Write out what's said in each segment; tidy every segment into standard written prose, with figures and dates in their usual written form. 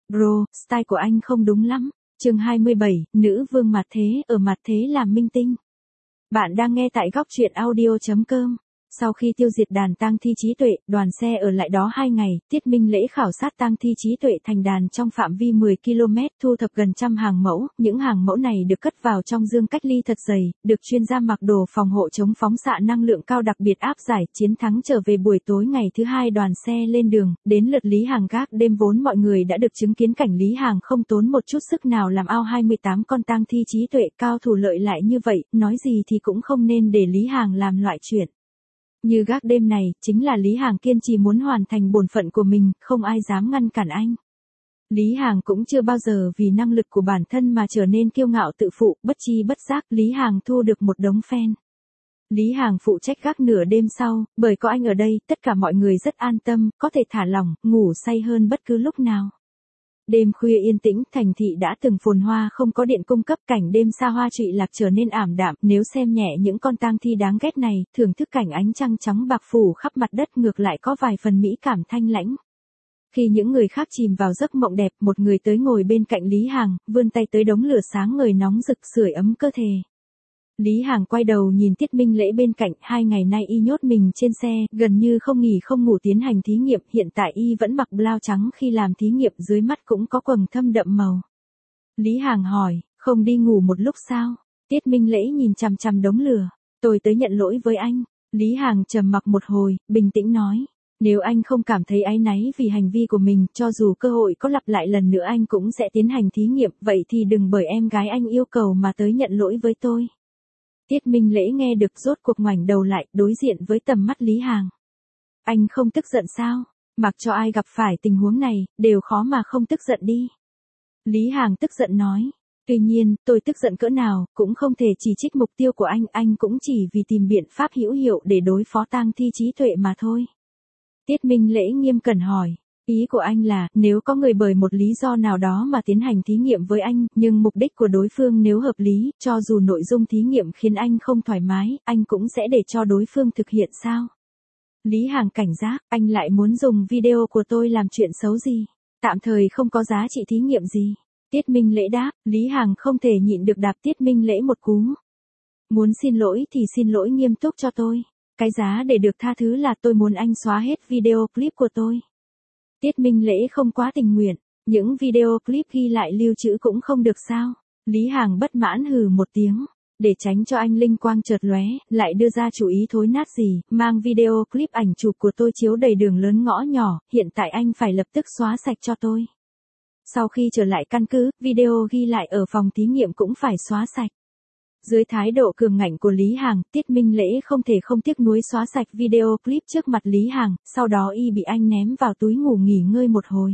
Bro, style của anh không đúng lắm. Chương 27, nữ vương mặt thế, ở mặt thế làm minh tinh. Bạn đang nghe tại góc truyện audio.com. Sau khi tiêu diệt đàn tang thi trí tuệ, đoàn xe ở lại đó 2 ngày, Tiết Minh Lễ khảo sát tang thi trí tuệ thành đàn trong phạm vi 10 km, thu thập gần trăm hàng mẫu, những hàng mẫu này được cất vào trong dương cách ly thật dày, được chuyên gia mặc đồ phòng hộ chống phóng xạ năng lượng cao đặc biệt áp giải, chiến thắng trở về buổi tối ngày thứ hai đoàn xe lên đường, đến lượt Lý Hàng gác đêm vốn mọi người đã được chứng kiến cảnh Lý Hàng không tốn một chút sức nào làm ao 28 con tang thi trí tuệ cao thủ lợi lại như vậy, nói gì thì cũng không nên để Lý Hàng làm loại chuyện như gác đêm này, chính là Lý Hàng kiên trì muốn hoàn thành bổn phận của mình, không ai dám ngăn cản anh. Lý Hàng cũng chưa bao giờ vì năng lực của bản thân mà trở nên kiêu ngạo tự phụ, bất chi bất giác Lý Hàng thu được một đống fan. Lý Hàng phụ trách gác nửa đêm sau, bởi có anh ở đây, tất cả mọi người rất an tâm, có thể thả lỏng, ngủ say hơn bất cứ lúc nào. Đêm khuya yên tĩnh, thành thị đã từng phồn hoa không có điện cung cấp, cảnh đêm xa hoa trụy lạc trở nên ảm đạm, nếu xem nhẹ những con tang thi đáng ghét này, thưởng thức cảnh ánh trăng trắng bạc phủ khắp mặt đất ngược lại có vài phần mỹ cảm thanh lãnh. Khi những người khác chìm vào giấc mộng đẹp, một người tới ngồi bên cạnh Lý Hàng, vươn tay tới đống lửa sáng ngời nóng rực sưởi ấm cơ thể. Lý Hàng quay đầu nhìn Tiết Minh Lễ bên cạnh, 2 ngày nay y nhốt mình trên xe, gần như không nghỉ không ngủ tiến hành thí nghiệm, hiện tại y vẫn mặc blau trắng khi làm thí nghiệm, dưới mắt cũng có quầng thâm đậm màu. Lý Hàng hỏi, không đi ngủ một lúc sao? Tiết Minh Lễ nhìn chằm chằm đống lửa, tôi tới nhận lỗi với anh. Lý Hàng trầm mặc một hồi, bình tĩnh nói, nếu anh không cảm thấy áy náy vì hành vi của mình, cho dù cơ hội có lặp lại lần nữa anh cũng sẽ tiến hành thí nghiệm, vậy thì đừng bởi em gái anh yêu cầu mà tới nhận lỗi với tôi. Tiết Minh Lễ nghe được rốt cuộc ngoảnh đầu lại, đối diện với tầm mắt Lý Hàng. Anh không tức giận sao? Mặc cho ai gặp phải tình huống này, đều khó mà không tức giận đi. Lý Hàng tức giận nói. Tuy nhiên, tôi tức giận cỡ nào, cũng không thể chỉ trích mục tiêu của anh cũng chỉ vì tìm biện pháp hữu hiệu để đối phó tang thi trí tuệ mà thôi. Tiết Minh Lễ nghiêm cẩn hỏi. Ý của anh là, nếu có người bởi một lý do nào đó mà tiến hành thí nghiệm với anh, nhưng mục đích của đối phương nếu hợp lý, cho dù nội dung thí nghiệm khiến anh không thoải mái, anh cũng sẽ để cho đối phương thực hiện sao? Lý Hàng cảnh giác, anh lại muốn dùng video của tôi làm chuyện xấu gì? Tạm thời không có giá trị thí nghiệm gì. Tiết Minh Lễ đáp, Lý Hàng không thể nhịn được đạp Tiết Minh Lễ một cú. Muốn xin lỗi thì xin lỗi nghiêm túc cho tôi. Cái giá để được tha thứ là tôi muốn anh xóa hết video clip của tôi. Tiết Minh Lễ không quá tình nguyện, những video clip ghi lại lưu trữ cũng không được sao? Lý Hàng bất mãn hừ một tiếng, để tránh cho anh linh quang chợt lóe, lại đưa ra chủ ý thối nát gì, mang video clip ảnh chụp của tôi chiếu đầy đường lớn ngõ nhỏ, hiện tại anh phải lập tức xóa sạch cho tôi. Sau khi trở lại căn cứ, video ghi lại ở phòng thí nghiệm cũng phải xóa sạch. Dưới thái độ cường ngạnh của Lý Hàng, Tiết Minh Lễ không thể không tiếc nuối xóa sạch video clip trước mặt Lý Hàng, sau đó y bị anh ném vào túi ngủ nghỉ ngơi một hồi.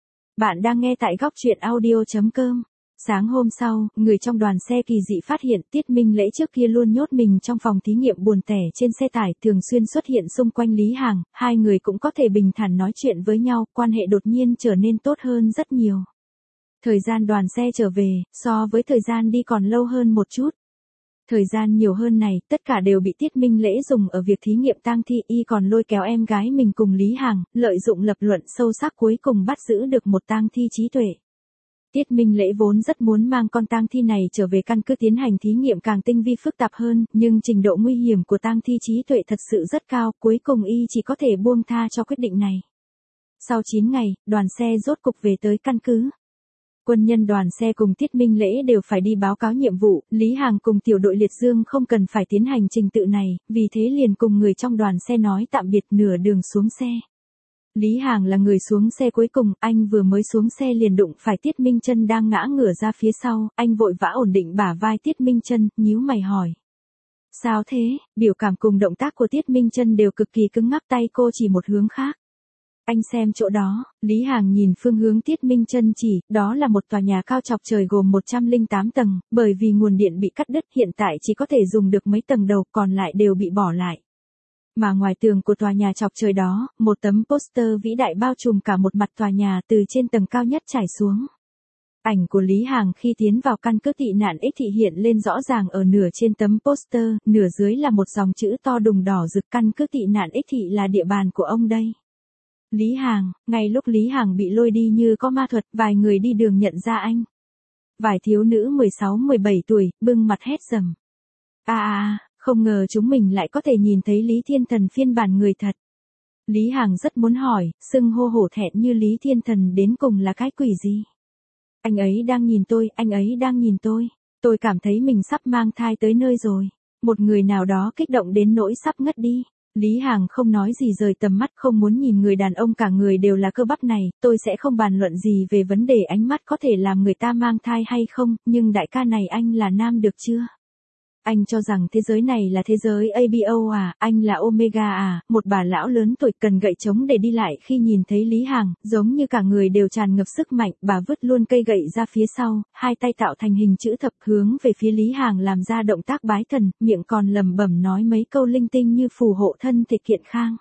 Bạn đang nghe tại góc truyện audio.com. Sáng hôm sau, người trong đoàn xe kỳ dị phát hiện Tiết Minh Lễ trước kia luôn nhốt mình trong phòng thí nghiệm buồn tẻ trên xe tải thường xuyên xuất hiện xung quanh Lý Hàng, hai người cũng có thể bình thản nói chuyện với nhau, quan hệ đột nhiên trở nên tốt hơn rất nhiều. Thời gian đoàn xe trở về, so với thời gian đi còn lâu hơn một chút. Thời gian nhiều hơn này, tất cả đều bị Tiết Minh Lễ dùng ở việc thí nghiệm tang thi, y còn lôi kéo em gái mình cùng Lý Hàng, lợi dụng lập luận sâu sắc cuối cùng bắt giữ được một tang thi trí tuệ. Tiết Minh Lễ vốn rất muốn mang con tang thi này trở về căn cứ tiến hành thí nghiệm càng tinh vi phức tạp hơn, nhưng trình độ nguy hiểm của tang thi trí tuệ thật sự rất cao, cuối cùng y chỉ có thể buông tha cho quyết định này. Sau 9 ngày, đoàn xe rốt cục về tới căn cứ. Quân nhân đoàn xe cùng Tiết Minh Lễ đều phải đi báo cáo nhiệm vụ, Lý Hàng cùng tiểu đội liệt dương không cần phải tiến hành trình tự này, vì thế liền cùng người trong đoàn xe nói tạm biệt nửa đường xuống xe. Lý Hàng là người xuống xe cuối cùng, anh vừa mới xuống xe liền đụng phải Tiết Minh Chân đang ngã ngửa ra phía sau, anh vội vã ổn định bả vai Tiết Minh Chân, nhíu mày hỏi. Sao thế? Biểu cảm cùng động tác của Tiết Minh Chân đều cực kỳ cứng ngắc, tay cô chỉ một hướng khác. Anh xem chỗ đó, Lý Hàng nhìn phương hướng Tiết Minh Chân chỉ, đó là một tòa nhà cao chọc trời gồm 108 tầng, bởi vì nguồn điện bị cắt đứt hiện tại chỉ có thể dùng được mấy tầng đầu, còn lại đều bị bỏ lại. Mà ngoài tường của tòa nhà chọc trời đó, một tấm poster vĩ đại bao trùm cả một mặt tòa nhà từ trên tầng cao nhất trải xuống. Ảnh của Lý Hàng khi tiến vào căn cứ tị nạn Ích Thị hiện lên rõ ràng ở nửa trên tấm poster, nửa dưới là một dòng chữ to đùng đỏ rực, căn cứ tị nạn Ích Thị là địa bàn của ông đây. Lý Hàng, ngay lúc Lý Hàng bị lôi đi như có ma thuật, vài người đi đường nhận ra anh. Vài thiếu nữ 16-17 tuổi, bưng mặt hét dầm. Không ngờ chúng mình lại có thể nhìn thấy Lý Thiên Thần phiên bản người thật. Lý Hàng rất muốn hỏi, xưng hô hổ thẹn như Lý Thiên Thần đến cùng là cái quỷ gì? Anh ấy đang nhìn tôi, anh ấy đang nhìn tôi. Tôi cảm thấy mình sắp mang thai tới nơi rồi. Một người nào đó kích động đến nỗi sắp ngất đi. Lý Hàng không nói gì rời tầm mắt, không muốn nhìn người đàn ông cả người đều là cơ bắp này. Tôi sẽ không bàn luận gì về vấn đề ánh mắt có thể làm người ta mang thai hay không, nhưng đại ca này anh là nam được chưa? Anh cho rằng thế giới này là thế giới ABO à, anh là Omega à, một bà lão lớn tuổi cần gậy chống để đi lại khi nhìn thấy Lý Hàng, giống như cả người đều tràn ngập sức mạnh, bà vứt luôn cây gậy ra phía sau, hai tay tạo thành hình chữ thập hướng về phía Lý Hàng làm ra động tác bái thần, miệng còn lẩm bẩm nói mấy câu linh tinh như phù hộ thân thể kiện khang.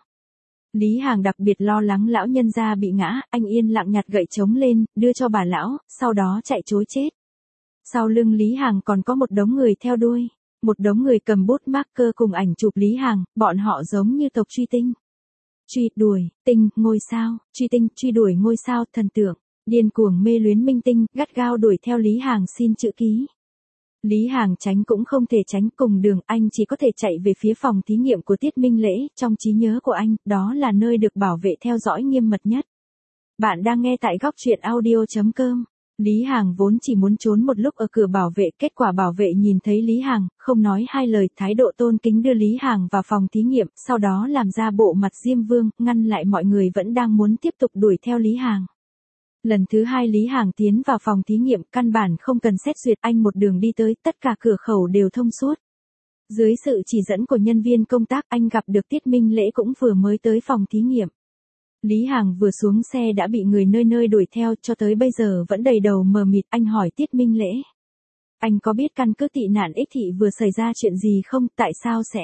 Lý Hàng đặc biệt lo lắng lão nhân gia bị ngã, anh yên lặng nhặt gậy chống lên, đưa cho bà lão, sau đó chạy trối chết. Sau lưng Lý Hàng còn có một đống người theo đuôi. Một đống người cầm bút marker cùng ảnh chụp Lý Hàng, bọn họ giống như tộc truy tinh. Truy đuổi, tinh, ngôi sao, truy tinh, truy đuổi ngôi sao, thần tượng, điên cuồng mê luyến minh tinh, gắt gao đuổi theo Lý Hàng xin chữ ký. Lý Hàng tránh cũng không thể tránh, cùng đường anh chỉ có thể chạy về phía phòng thí nghiệm của Tiết Minh Lễ, trong trí nhớ của anh, đó là nơi được bảo vệ theo dõi nghiêm mật nhất. Bạn đang nghe tại góc truyện audio.com. Lý Hàng vốn chỉ muốn trốn một lúc ở cửa bảo vệ, kết quả bảo vệ nhìn thấy Lý Hàng, không nói hai lời, thái độ tôn kính đưa Lý Hàng vào phòng thí nghiệm, sau đó làm ra bộ mặt Diêm Vương, ngăn lại mọi người vẫn đang muốn tiếp tục đuổi theo Lý Hàng. Lần thứ hai Lý Hàng tiến vào phòng thí nghiệm, căn bản không cần xét duyệt, anh một đường đi tới, tất cả cửa khẩu đều thông suốt. Dưới sự chỉ dẫn của nhân viên công tác, anh gặp được Tiết Minh Lễ cũng vừa mới tới phòng thí nghiệm. Lý Hàng vừa xuống xe đã bị người nơi nơi đuổi theo, cho tới bây giờ vẫn đầy đầu mờ mịt. Anh hỏi Tiết Minh Lễ. Anh có biết căn cứ tị nạn Ích Thị vừa xảy ra chuyện gì không, tại sao sẽ?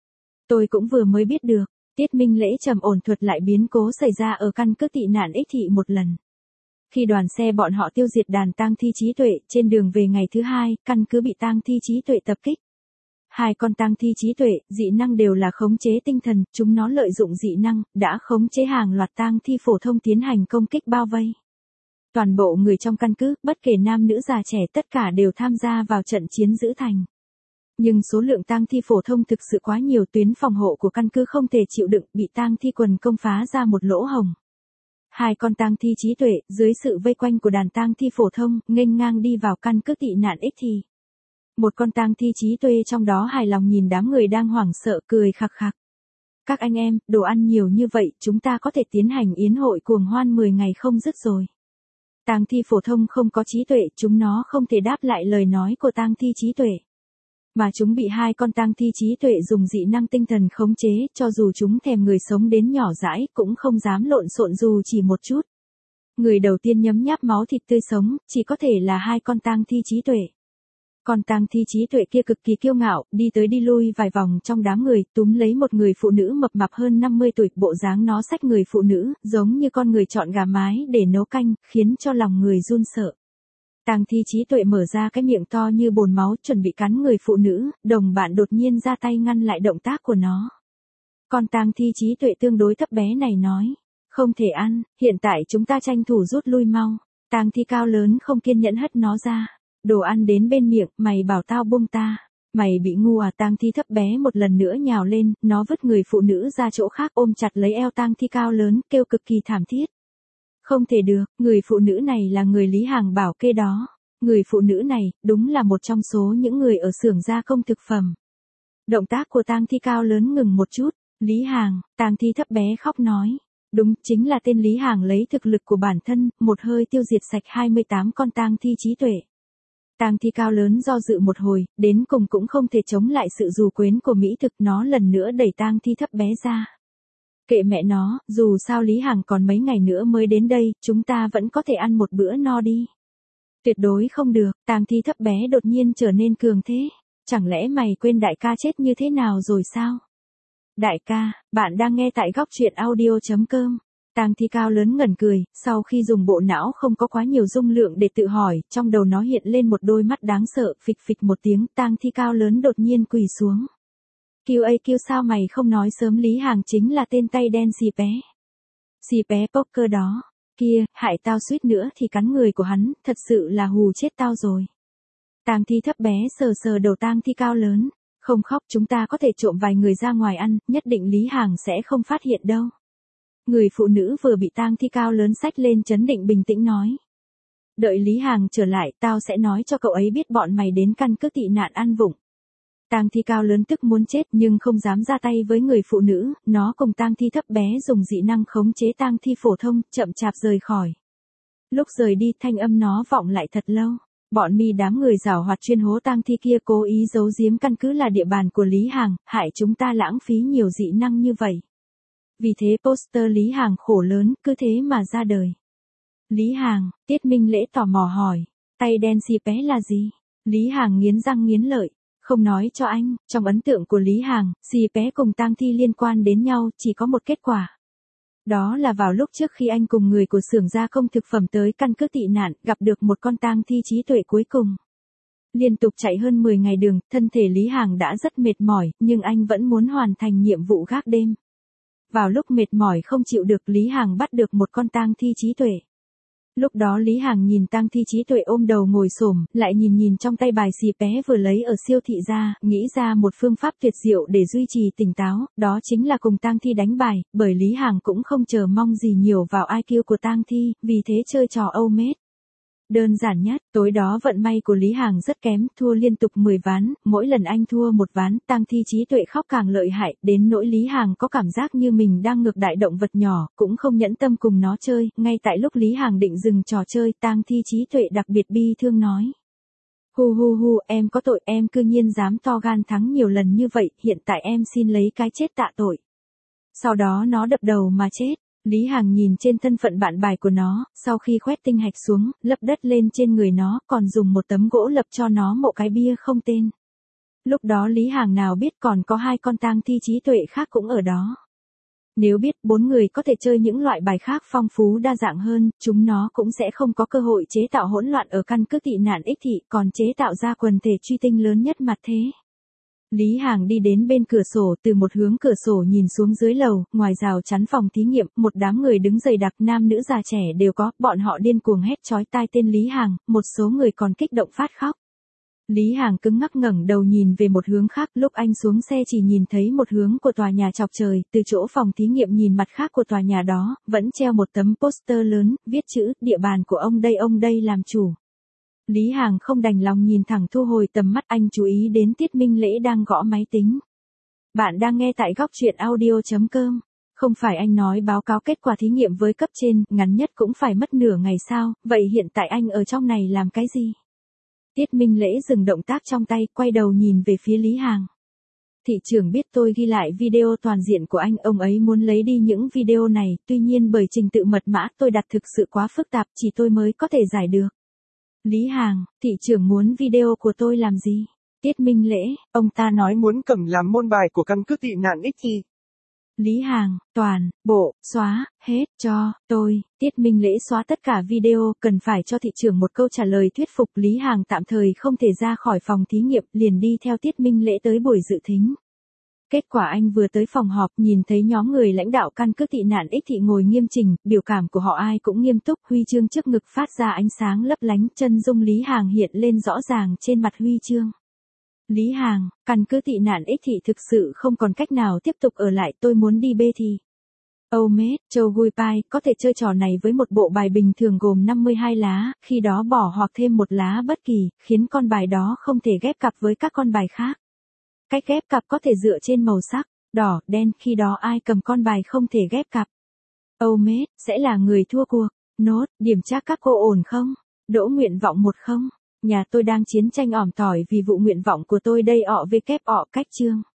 Tôi cũng vừa mới biết được. Tiết Minh Lễ trầm ổn thuật lại biến cố xảy ra ở căn cứ tị nạn Ích Thị một lần. Khi đoàn xe bọn họ tiêu diệt đàn tang thi trí tuệ, trên đường về ngày thứ hai, căn cứ bị tang thi trí tuệ tập kích. Hai con tang thi trí tuệ, dị năng đều là khống chế tinh thần, chúng nó lợi dụng dị năng, đã khống chế hàng loạt tang thi phổ thông tiến hành công kích bao vây. Toàn bộ người trong căn cứ, bất kể nam nữ già trẻ tất cả đều tham gia vào trận chiến giữ thành. Nhưng số lượng tang thi phổ thông thực sự quá nhiều, tuyến phòng hộ của căn cứ không thể chịu đựng, bị tang thi quần công phá ra một lỗ hổng. Hai con tang thi trí tuệ, dưới sự vây quanh của đàn tang thi phổ thông, nghênh ngang đi vào căn cứ tị nạn Ích Thị. Một con tang thi trí tuệ trong đó hài lòng nhìn đám người đang hoảng sợ, cười khặc khặc. Các anh em, đồ ăn nhiều như vậy, chúng ta có thể tiến hành yến hội cuồng hoan 10 ngày không dứt rồi. Tang thi phổ thông không có trí tuệ, chúng nó không thể đáp lại lời nói của tang thi trí tuệ. Mà chúng bị hai con tang thi trí tuệ dùng dị năng tinh thần khống chế, cho dù chúng thèm người sống đến nhỏ dãi, cũng không dám lộn xộn dù chỉ một chút. Người đầu tiên nhấm nháp máu thịt tươi sống, chỉ có thể là hai con tang thi trí tuệ. Con tang thi trí tuệ kia cực kỳ kiêu ngạo, đi tới đi lui vài vòng trong đám người, túm lấy một người phụ nữ mập mạp hơn 50 tuổi, bộ dáng nó xách người phụ nữ, giống như con người chọn gà mái để nấu canh, khiến cho lòng người run sợ. Tang thi trí tuệ mở ra cái miệng to như bồn máu, chuẩn bị cắn người phụ nữ, đồng bạn đột nhiên ra tay ngăn lại động tác của nó. Con tang thi trí tuệ tương đối thấp bé này nói, không thể ăn, hiện tại chúng ta tranh thủ rút lui mau. Tang thi cao lớn không kiên nhẫn hất nó ra. Đồ ăn đến bên miệng, mày bảo tao buông ta. Mày bị ngu à? Tang thi thấp bé một lần nữa nhào lên, nó vứt người phụ nữ ra chỗ khác, ôm chặt lấy eo tang thi cao lớn, kêu cực kỳ thảm thiết. Không thể được, người phụ nữ này là người Lý Hàng bảo kê đó. Người phụ nữ này, đúng là một trong số những người ở xưởng gia công thực phẩm. Động tác của tang thi cao lớn ngừng một chút. Lý Hàng, tang thi thấp bé khóc nói. Đúng, chính là tên Lý Hàng lấy thực lực của bản thân, một hơi tiêu diệt sạch 28 con tang thi trí tuệ. Tang thi cao lớn do dự một hồi, đến cùng cũng không thể chống lại sự dù quến của mỹ thực, nó lần nữa đẩy tang thi thấp bé ra. Kệ mẹ nó, dù sao Lý Hàng còn mấy ngày nữa mới đến đây, chúng ta vẫn có thể ăn một bữa no đi. Tuyệt đối không được, tang thi thấp bé đột nhiên trở nên cường thế. Chẳng lẽ mày quên đại ca chết như thế nào rồi sao? Đại ca, bạn đang nghe tại góc truyện audio.com. Tang thi cao lớn ngẩn cười, sau khi dùng bộ não không có quá nhiều dung lượng để tự hỏi, trong đầu nó hiện lên một đôi mắt đáng sợ, phịch phịch một tiếng, tang thi cao lớn đột nhiên quỳ xuống. Kêu sao mày không nói sớm, Lý Hàng chính là tên tay đen xì pé. xì bé poker đó. Kia, hại tao suýt nữa thì cắn người của hắn, thật sự là hù chết tao rồi. Tang Thi thấp bé sờ sờ đầu Tang Thi cao lớn. Không khóc, chúng ta có thể trộm vài người ra ngoài ăn, nhất định Lý Hàng sẽ không phát hiện đâu. Người phụ nữ vừa bị Tang Thi cao lớn xách lên trấn định bình tĩnh nói. Đợi Lý Hàng trở lại, tao sẽ nói cho cậu ấy biết bọn mày đến căn cứ tị nạn ăn vụng. Tang Thi cao lớn tức muốn chết nhưng không dám ra tay với người phụ nữ, nó cùng Tang Thi thấp bé dùng dị năng khống chế Tang Thi phổ thông, chậm chạp rời khỏi. Lúc rời đi thanh âm nó vọng lại thật lâu. Bọn mi đám người giảo hoạt chuyên hố Tang Thi kia cố ý giấu giếm căn cứ là địa bàn của Lý Hàng, hại chúng ta lãng phí nhiều dị năng như vậy. Vì thế poster Lý Hàng khổ lớn, cứ thế mà ra đời. Lý Hàng, Tiết Minh Lễ tò mò hỏi, tay đen xì bé là gì? Lý Hàng nghiến răng nghiến lợi, không nói cho anh, trong ấn tượng của Lý Hàng, xì bé cùng Tang Thi liên quan đến nhau chỉ có một kết quả. Đó là vào lúc trước khi anh cùng người của xưởng gia công thực phẩm tới căn cứ tị nạn, gặp được một con Tang Thi trí tuệ cuối cùng. Liên tục chạy hơn 10 ngày đường, thân thể Lý Hàng đã rất mệt mỏi, nhưng anh vẫn muốn hoàn thành nhiệm vụ gác đêm. Vào lúc mệt mỏi không chịu được, Lý Hàng bắt được một con Tang Thi trí tuệ. Lúc đó Lý Hàng nhìn Tang Thi trí tuệ ôm đầu ngồi xổm, lại nhìn trong tay bài xì bé vừa lấy ở siêu thị ra, nghĩ ra một phương pháp tuyệt diệu để duy trì tỉnh táo, đó chính là cùng Tang Thi đánh bài, bởi Lý Hàng cũng không chờ mong gì nhiều vào IQ của Tang Thi, vì thế chơi trò âu mết. Đơn giản nhất, tối đó vận may của Lý Hàng rất kém, thua liên tục 10 ván, mỗi lần anh thua một ván, Tang Thi trí tuệ khóc càng lợi hại, đến nỗi Lý Hàng có cảm giác như mình đang ngược đại động vật nhỏ, cũng không nhẫn tâm cùng nó chơi, ngay tại lúc Lý Hàng định dừng trò chơi, Tang Thi trí tuệ đặc biệt bi thương nói. Hu, em có tội, em cư nhiên dám to gan thắng nhiều lần như vậy, hiện tại em xin lấy cái chết tạ tội. Sau đó nó đập đầu mà chết. Lý Hàng nhìn trên thân phận bạn bài của nó, sau khi khoét tinh hạch xuống, lấp đất lên trên người nó, còn dùng một tấm gỗ lập cho nó mộ cái bia không tên. Lúc đó Lý Hàng nào biết còn có 2 con Tang Thi trí tuệ khác cũng ở đó. Nếu biết 4 người có thể chơi những loại bài khác phong phú đa dạng hơn, chúng nó cũng sẽ không có cơ hội chế tạo hỗn loạn ở căn cứ tị nạn Ích Thị, còn chế tạo ra quần thể truy tinh lớn nhất mặt thế. Lý Hàng đi đến bên cửa sổ, từ một hướng cửa sổ nhìn xuống dưới lầu, ngoài rào chắn phòng thí nghiệm, một đám người đứng dày đặc, nam nữ già trẻ đều có, bọn họ điên cuồng hét chói tai tên Lý Hàng, một số người còn kích động phát khóc. Lý Hàng cứng ngắc ngẩng đầu nhìn về một hướng khác, lúc anh xuống xe chỉ nhìn thấy một hướng của tòa nhà chọc trời, từ chỗ phòng thí nghiệm nhìn mặt khác của tòa nhà đó, vẫn treo một tấm poster lớn, viết chữ, địa bàn của ông đây làm chủ. Lý Hàng không đành lòng nhìn thẳng thu hồi tầm mắt, anh chú ý đến Tiết Minh Lễ đang gõ máy tính. Bạn đang nghe tại góc truyện audio.com. Không phải anh nói báo cáo kết quả thí nghiệm với cấp trên, ngắn nhất cũng phải mất nửa ngày sao, vậy hiện tại anh ở trong này làm cái gì? Tiết Minh Lễ dừng động tác trong tay, quay đầu nhìn về phía Lý Hàng. Thị trưởng biết tôi ghi lại video toàn diện của anh, ông ấy muốn lấy đi những video này, tuy nhiên bởi trình tự mật mã tôi đặt thực sự quá phức tạp, chỉ tôi mới có thể giải được. Lý Hàng, thị trưởng muốn video của tôi làm gì? Tiết Minh Lễ, ông ta nói muốn cầm làm môn bài của căn cứ tị nạn Ích Thị. Lý Hàng, toàn bộ, xóa, hết, cho, tôi. Tiết Minh Lễ xóa tất cả video, cần phải cho thị trưởng một câu trả lời thuyết phục. Lý Hàng tạm thời không thể ra khỏi phòng thí nghiệm, liền đi theo Tiết Minh Lễ tới buổi dự thính. Kết quả anh vừa tới phòng họp, nhìn thấy nhóm người lãnh đạo căn cứ tị nạn Ích Thị ngồi nghiêm chỉnh, biểu cảm của họ ai cũng nghiêm túc, huy chương trước ngực phát ra ánh sáng lấp lánh, chân dung Lý Hàng hiện lên rõ ràng trên mặt huy chương. Lý Hàng, căn cứ tị nạn Ích Thị thực sự không còn cách nào tiếp tục ở lại, tôi muốn đi bê thì. Âu Mết, Châu Gui Pai, có thể chơi trò này với một bộ bài bình thường gồm 52 lá, khi đó bỏ hoặc thêm một lá bất kỳ, khiến con bài đó không thể ghép cặp với các con bài khác. Cách ghép cặp có thể dựa trên màu sắc, đỏ, đen, khi đó ai cầm con bài không thể ghép cặp. Âu Mết, sẽ là người thua cuộc. Nốt, điểm trắc các cô ổn không? Đỗ nguyện vọng 1 không? Nhà tôi đang chiến tranh ỏm tỏi vì vụ nguyện vọng của tôi đây cách chương.